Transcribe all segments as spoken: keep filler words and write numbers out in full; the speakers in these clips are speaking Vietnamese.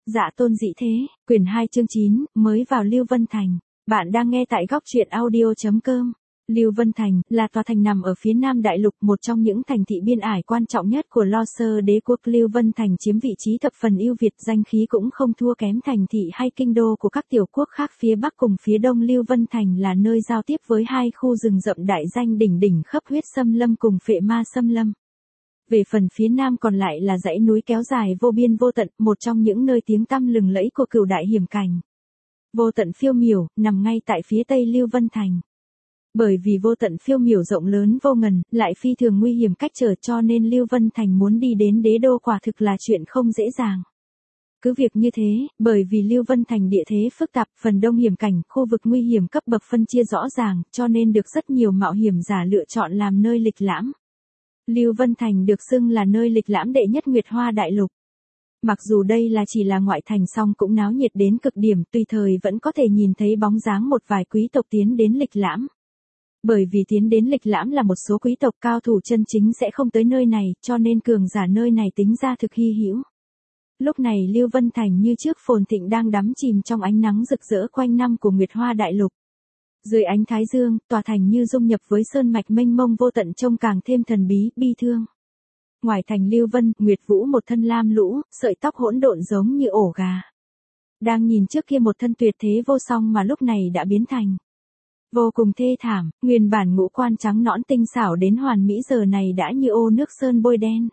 Dạ tôn dị thế, quyển hai chương chín, mới vào Lưu Vân Thành. Bạn đang nghe tại góc truyện audio chấm com. Lưu Vân Thành là tòa thành nằm ở phía Nam Đại Lục, một trong những thành thị biên ải quan trọng nhất của Lo Sơ đế quốc. Lưu Vân Thành chiếm vị trí thập phần ưu việt, danh khí cũng không thua kém thành thị hay kinh đô của các tiểu quốc khác phía Bắc cùng phía Đông. Lưu Vân Thành là nơi giao tiếp với hai khu rừng rậm đại danh đỉnh đỉnh Khấp Huyết Xâm Lâm cùng Phệ Ma Xâm Lâm. Về phần phía Nam còn lại là dãy núi kéo dài vô biên vô tận, một trong những nơi tiếng tăm lừng lẫy của Cửu Đại Hiểm Cảnh. Vô Tận Phiêu Miểu nằm ngay tại phía Tây Lưu Vân Thành. Bởi vì Vô Tận Phiêu Miểu rộng lớn vô ngần, lại phi thường nguy hiểm cách trở, cho nên Lưu Vân Thành muốn đi đến đế đô quả thực là chuyện không dễ dàng. Cứ việc như thế, bởi vì Lưu Vân Thành địa thế phức tạp, phần đông hiểm cảnh, khu vực nguy hiểm cấp bậc phân chia rõ ràng, cho nên được rất nhiều mạo hiểm giả lựa chọn làm nơi lịch lãm. Lưu Vân Thành được xưng là nơi lịch lãm đệ nhất Nguyệt Hoa Đại Lục. Mặc dù đây là chỉ là ngoại thành song cũng náo nhiệt đến cực điểm, tùy thời vẫn có thể nhìn thấy bóng dáng một vài quý tộc tiến đến lịch lãm. Bởi vì tiến đến lịch lãm là một số quý tộc cao thủ chân chính sẽ không tới nơi này, cho nên cường giả nơi này tính ra thực hy hữu. Lúc này Lưu Vân Thành như trước phồn thịnh đang đắm chìm trong ánh nắng rực rỡ quanh năm của Nguyệt Hoa Đại Lục. Dưới ánh thái dương, tòa thành như dung nhập với sơn mạch mênh mông vô tận, trông càng thêm thần bí, bi thương. Ngoài thành Lưu Vân, Nguyệt Vũ một thân lam lũ, sợi tóc hỗn độn giống như ổ gà. Đang nhìn trước kia một thân tuyệt thế vô song mà lúc này đã biến thành vô cùng thê thảm, nguyên bản ngũ quan trắng nõn tinh xảo đến hoàn mỹ giờ này đã như ô nước sơn bôi đen.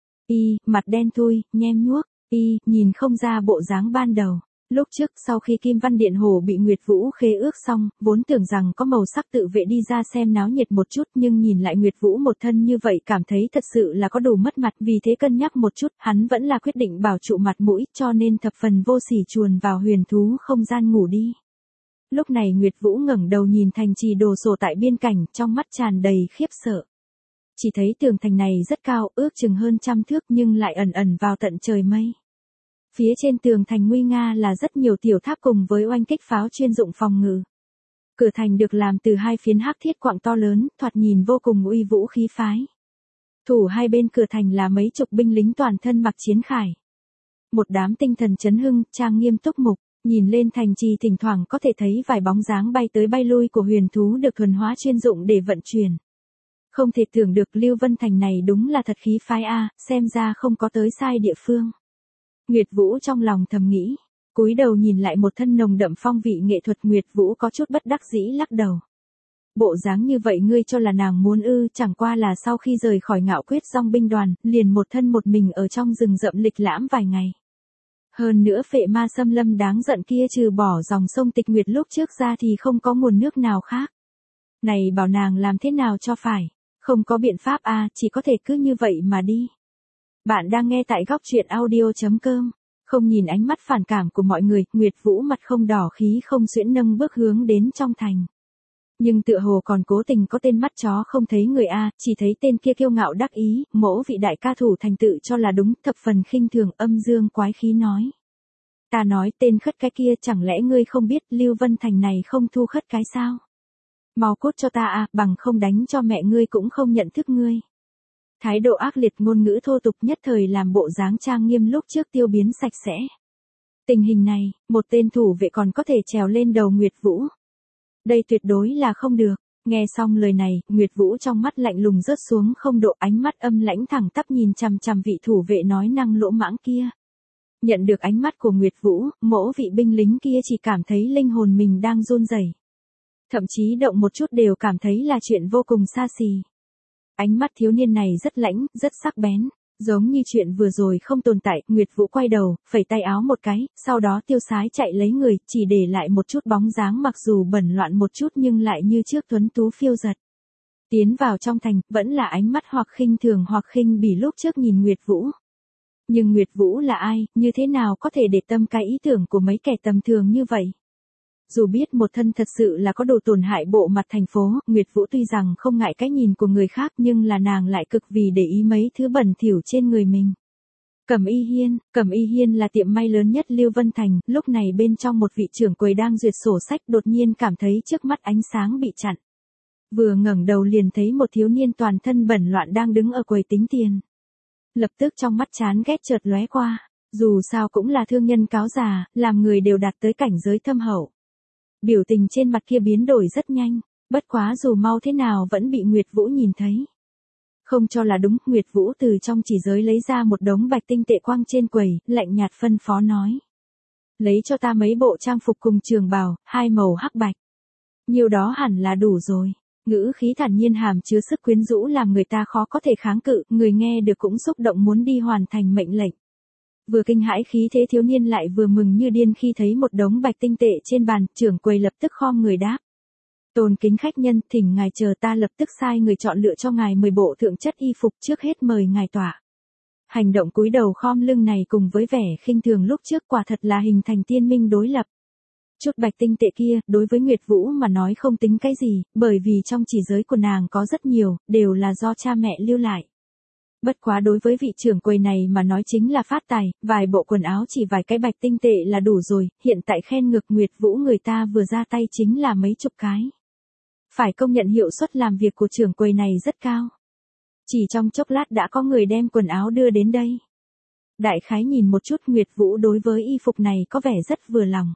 Y, mặt đen thui, nhem nhuốc, y, nhìn không ra bộ dáng ban đầu. Lúc trước, sau khi Kim Văn Điện Hồ bị Nguyệt Vũ khế ước xong, vốn tưởng rằng có màu sắc tự vệ đi ra xem náo nhiệt một chút, nhưng nhìn lại Nguyệt Vũ một thân như vậy cảm thấy thật sự là có đủ mất mặt, vì thế cân nhắc một chút, hắn vẫn là quyết định bảo trụ mặt mũi, cho nên thập phần vô sỉ chuồn vào huyền thú không gian ngủ đi. Lúc này Nguyệt Vũ ngẩng đầu nhìn thành trì đồ sộ tại biên cảnh, trong mắt tràn đầy khiếp sợ. Chỉ thấy tường thành này rất cao, ước chừng hơn trăm thước nhưng lại ẩn ẩn vào tận trời mây. Phía trên tường thành nguy nga là rất nhiều tiểu tháp cùng với oanh kích pháo chuyên dụng phòng ngự. Cửa thành được làm từ hai phiến hắc thiết quặng to lớn, thoạt nhìn vô cùng uy vũ khí phái. Thủ hai bên cửa thành là mấy chục binh lính toàn thân mặc chiến khải. Một đám tinh thần chấn hưng, trang nghiêm túc mục, nhìn lên thành trì thỉnh thoảng có thể thấy vài bóng dáng bay tới bay lui của huyền thú được thuần hóa chuyên dụng để vận chuyển. Không thể tưởng được Lưu Vân Thành này đúng là thật khí phái a, xem ra không có tới sai địa phương. Nguyệt Vũ trong lòng thầm nghĩ, cúi đầu nhìn lại một thân nồng đậm phong vị nghệ thuật. Nguyệt Vũ có chút bất đắc dĩ lắc đầu. Bộ dáng như vậy ngươi cho là nàng muốn ư? Chẳng qua là sau khi rời khỏi Ngạo Quyết Dòng binh đoàn, liền một thân một mình ở trong rừng rậm lịch lãm vài ngày. Hơn nữa Phệ Ma Xâm Lâm đáng giận kia trừ bỏ dòng sông Tịch Nguyệt lúc trước ra thì không có nguồn nước nào khác. Này bảo nàng làm thế nào cho phải, không có biện pháp a, chỉ có thể cứ như vậy mà đi. Bạn đang nghe tại góc truyện audio chấm com. Không nhìn ánh mắt phản cảm của mọi người, Nguyệt Vũ mặt không đỏ khí không xuyễn nâng bước hướng đến trong thành. Nhưng tựa hồ còn cố tình có tên mắt chó không thấy người a, chỉ thấy tên kia kiêu ngạo đắc ý, mỗ vị đại ca thủ thành tự cho là đúng, thập phần khinh thường, âm dương quái khí nói. Ta nói tên khất cái kia, chẳng lẽ ngươi không biết Lưu Vân Thành này không thu khất cái sao? Mau cút cho ta a, bằng không đánh cho mẹ ngươi cũng không nhận thức ngươi. Thái độ ác liệt, ngôn ngữ thô tục nhất thời làm bộ dáng trang nghiêm lúc trước tiêu biến sạch sẽ. Tình hình này, một tên thủ vệ còn có thể trèo lên đầu Nguyệt Vũ. Đây tuyệt đối là không được. Nghe xong lời này, Nguyệt Vũ trong mắt lạnh lùng rớt xuống không độ, ánh mắt âm lãnh thẳng tắp nhìn chằm chằm vị thủ vệ nói năng lỗ mãng kia. Nhận được ánh mắt của Nguyệt Vũ, mỗ vị binh lính kia chỉ cảm thấy linh hồn mình đang run rẩy. Thậm chí động một chút đều cảm thấy là chuyện vô cùng xa xỉ. Ánh mắt thiếu niên này rất lãnh, rất sắc bén, giống như chuyện vừa rồi không tồn tại. Nguyệt Vũ quay đầu, phẩy tay áo một cái, sau đó tiêu sái chạy lấy người, chỉ để lại một chút bóng dáng mặc dù bẩn loạn một chút nhưng lại như trước tuấn tú phiêu giật. Tiến vào trong thành, vẫn là ánh mắt hoặc khinh thường hoặc khinh bỉ lúc trước nhìn Nguyệt Vũ. Nhưng Nguyệt Vũ là ai, như thế nào có thể để tâm cái ý tưởng của mấy kẻ tầm thường như vậy? Dù biết một thân thật sự là có đồ tổn hại bộ mặt thành phố, Nguyệt Vũ tuy rằng không ngại cái nhìn của người khác nhưng là nàng lại cực vì để ý mấy thứ bẩn thỉu trên người mình. Cẩm Y Hiên, Cẩm Y Hiên là tiệm may lớn nhất Lưu Vân Thành, lúc này bên trong một vị trưởng quầy đang duyệt sổ sách đột nhiên cảm thấy trước mắt ánh sáng bị chặn. Vừa ngẩng đầu liền thấy một thiếu niên toàn thân bẩn loạn đang đứng ở quầy tính tiền. Lập tức trong mắt chán ghét chợt lóe qua. Dù sao cũng là thương nhân cáo già, làm người đều đạt tới cảnh giới thâm hậu. Biểu tình trên mặt kia biến đổi rất nhanh, bất quá dù mau thế nào vẫn bị Nguyệt Vũ nhìn thấy. Không cho là đúng, Nguyệt Vũ từ trong chỉ giới lấy ra một đống bạch tinh tệ quăng trên quầy, lạnh nhạt phân phó nói. Lấy cho ta mấy bộ trang phục cùng trường bào, hai màu hắc bạch. Nhiều đó hẳn là đủ rồi. Ngữ khí thản nhiên hàm chứa sức quyến rũ làm người ta khó có thể kháng cự, người nghe được cũng xúc động muốn đi hoàn thành mệnh lệnh. Vừa kinh hãi khí thế thiếu niên lại vừa mừng như điên khi thấy một đống bạch tinh tệ trên bàn, trưởng quầy lập tức khom người đáp. Tôn kính khách nhân, thỉnh ngài chờ ta lập tức sai người chọn lựa cho ngài mười bộ thượng chất y phục, trước hết mời ngài tỏa. Hành động cúi đầu khom lưng này cùng với vẻ khinh thường lúc trước quả thật là hình thành tiên minh đối lập. Chút bạch tinh tệ kia, đối với Nguyệt Vũ mà nói không tính cái gì, bởi vì trong chỉ giới của nàng có rất nhiều, đều là do cha mẹ lưu lại. Bất quá đối với vị trưởng quầy này mà nói chính là phát tài, vài bộ quần áo chỉ vài cái bạch tinh tệ là đủ rồi, hiện tại khen ngược Nguyệt Vũ người ta vừa ra tay chính là mấy chục cái. Phải công nhận hiệu suất làm việc của trưởng quầy này rất cao. Chỉ trong chốc lát đã có người đem quần áo đưa đến đây. Đại khái nhìn một chút Nguyệt Vũ đối với y phục này có vẻ rất vừa lòng.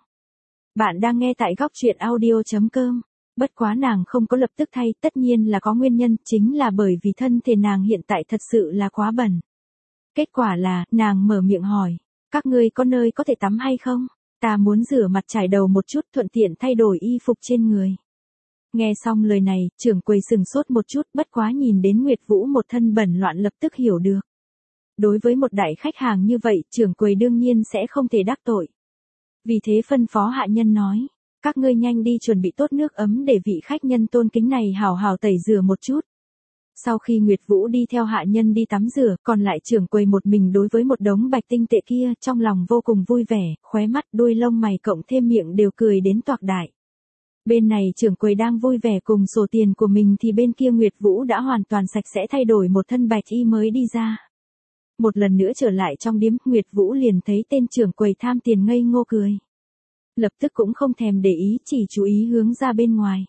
Bạn đang nghe tại góc truyện audio chấm com. Bất quá nàng không có lập tức thay, tất nhiên là có nguyên nhân, chính là bởi vì thân thể nàng hiện tại thật sự là quá bẩn. Kết quả là, nàng mở miệng hỏi, các ngươi có nơi có thể tắm hay không? Ta muốn rửa mặt trải đầu một chút thuận tiện thay đổi y phục trên người. Nghe xong lời này, trưởng quầy sừng sốt một chút, bất quá nhìn đến Nguyệt Vũ một thân bẩn loạn lập tức hiểu được. Đối với một đại khách hàng như vậy, trưởng quầy đương nhiên sẽ không thể đắc tội. Vì thế phân phó hạ nhân nói, các ngươi nhanh đi chuẩn bị tốt nước ấm để vị khách nhân tôn kính này hào hào tẩy rửa một chút. Sau khi Nguyệt Vũ đi theo hạ nhân đi tắm rửa, còn lại trưởng quầy một mình đối với một đống bạch tinh tệ kia, trong lòng vô cùng vui vẻ, khóe mắt đuôi lông mày cộng thêm miệng đều cười đến toạc đại. Bên này trưởng quầy đang vui vẻ cùng sổ tiền của mình thì bên kia Nguyệt Vũ đã hoàn toàn sạch sẽ thay đổi một thân bạch y mới đi ra. Một lần nữa trở lại trong điếm, Nguyệt Vũ liền thấy tên trưởng quầy tham tiền ngây ngô cười. Lập tức cũng không thèm để ý, chỉ chú ý hướng ra bên ngoài.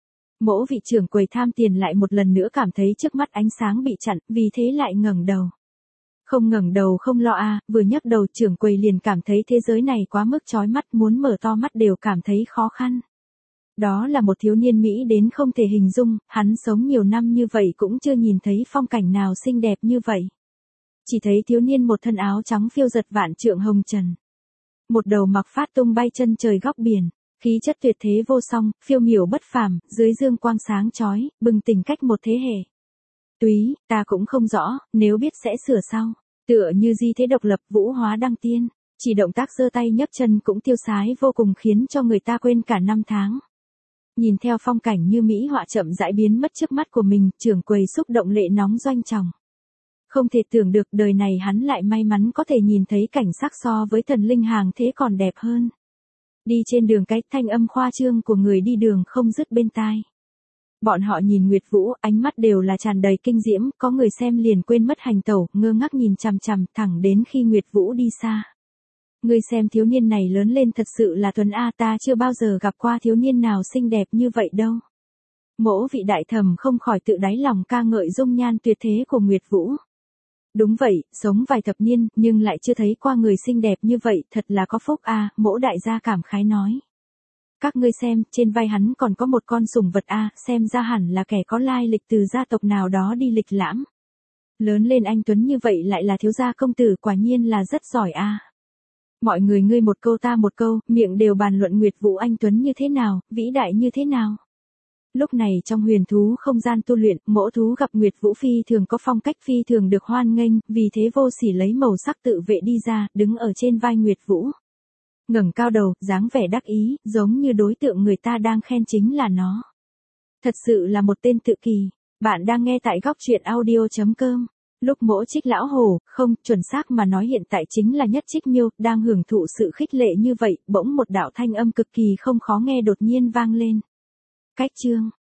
Mỗ vị trưởng quầy tham tiền lại một lần nữa cảm thấy trước mắt ánh sáng bị chặn, vì thế lại ngẩng đầu. Không ngẩng đầu không lo a, à, vừa nhấc đầu trưởng quầy liền cảm thấy thế giới này quá mức chói mắt, muốn mở to mắt đều cảm thấy khó khăn. Đó là một thiếu niên Mỹ đến không thể hình dung, hắn sống nhiều năm như vậy cũng chưa nhìn thấy phong cảnh nào xinh đẹp như vậy. Chỉ thấy thiếu niên một thân áo trắng phiêu giật vạn trượng hồng trần. Một đầu mặc phát tung bay chân trời góc biển, khí chất tuyệt thế vô song, phiêu miểu bất phàm, dưới dương quang sáng chói, bừng tỉnh cách một thế hệ. Túy, ta cũng không rõ, nếu biết sẽ sửa sau. Tựa như di thế độc lập vũ hóa đăng tiên, chỉ động tác giơ tay nhấc chân cũng tiêu sái vô cùng khiến cho người ta quên cả năm tháng. Nhìn theo phong cảnh như mỹ họa chậm rãi biến mất trước mắt của mình, trưởng quầy xúc động lệ nóng doanh tròng. Không thể tưởng được đời này hắn lại may mắn có thể nhìn thấy cảnh sắc so với thần linh hàng thế còn đẹp hơn. Đi trên đường cái thanh âm khoa trương của người đi đường không dứt bên tai. Bọn họ nhìn Nguyệt Vũ, ánh mắt đều là tràn đầy kinh diễm, có người xem liền quên mất hành tẩu, ngơ ngác nhìn chằm chằm thẳng đến khi Nguyệt Vũ đi xa. Ngươi xem thiếu niên này lớn lên thật sự là tuấn a, ta chưa bao giờ gặp qua thiếu niên nào xinh đẹp như vậy đâu. Mỗ vị đại thẩm không khỏi tự đáy lòng ca ngợi dung nhan tuyệt thế của Nguyệt Vũ. Đúng vậy, sống vài thập niên, nhưng lại chưa thấy qua người xinh đẹp như vậy, thật là có phúc a, mỗ đại gia cảm khái nói. Các ngươi xem, trên vai hắn còn có một con sủng vật a, xem ra hẳn là kẻ có lai lịch từ gia tộc nào đó đi lịch lãm. Lớn lên anh tuấn như vậy lại là thiếu gia công tử, quả nhiên là rất giỏi a. Mọi người ngươi một câu ta một câu, miệng đều bàn luận Nguyệt Vũ anh tuấn như thế nào, vĩ đại như thế nào. Lúc này trong huyền thú không gian tu luyện, mỗ thú gặp Nguyệt Vũ phi thường có phong cách phi thường được hoan nghênh, vì thế vô sỉ lấy màu sắc tự vệ đi ra, đứng ở trên vai Nguyệt Vũ. Ngẩng cao đầu, dáng vẻ đắc ý, giống như đối tượng người ta đang khen chính là nó. Thật sự là một tên tự kỳ. Bạn đang nghe tại góc truyện audio chấm com. Lúc mỗ Trích lão hổ, không, chuẩn xác mà nói hiện tại chính là Nhất Trích Miêu, đang hưởng thụ sự khích lệ như vậy, bỗng một đạo thanh âm cực kỳ không khó nghe đột nhiên vang lên. Cách chương,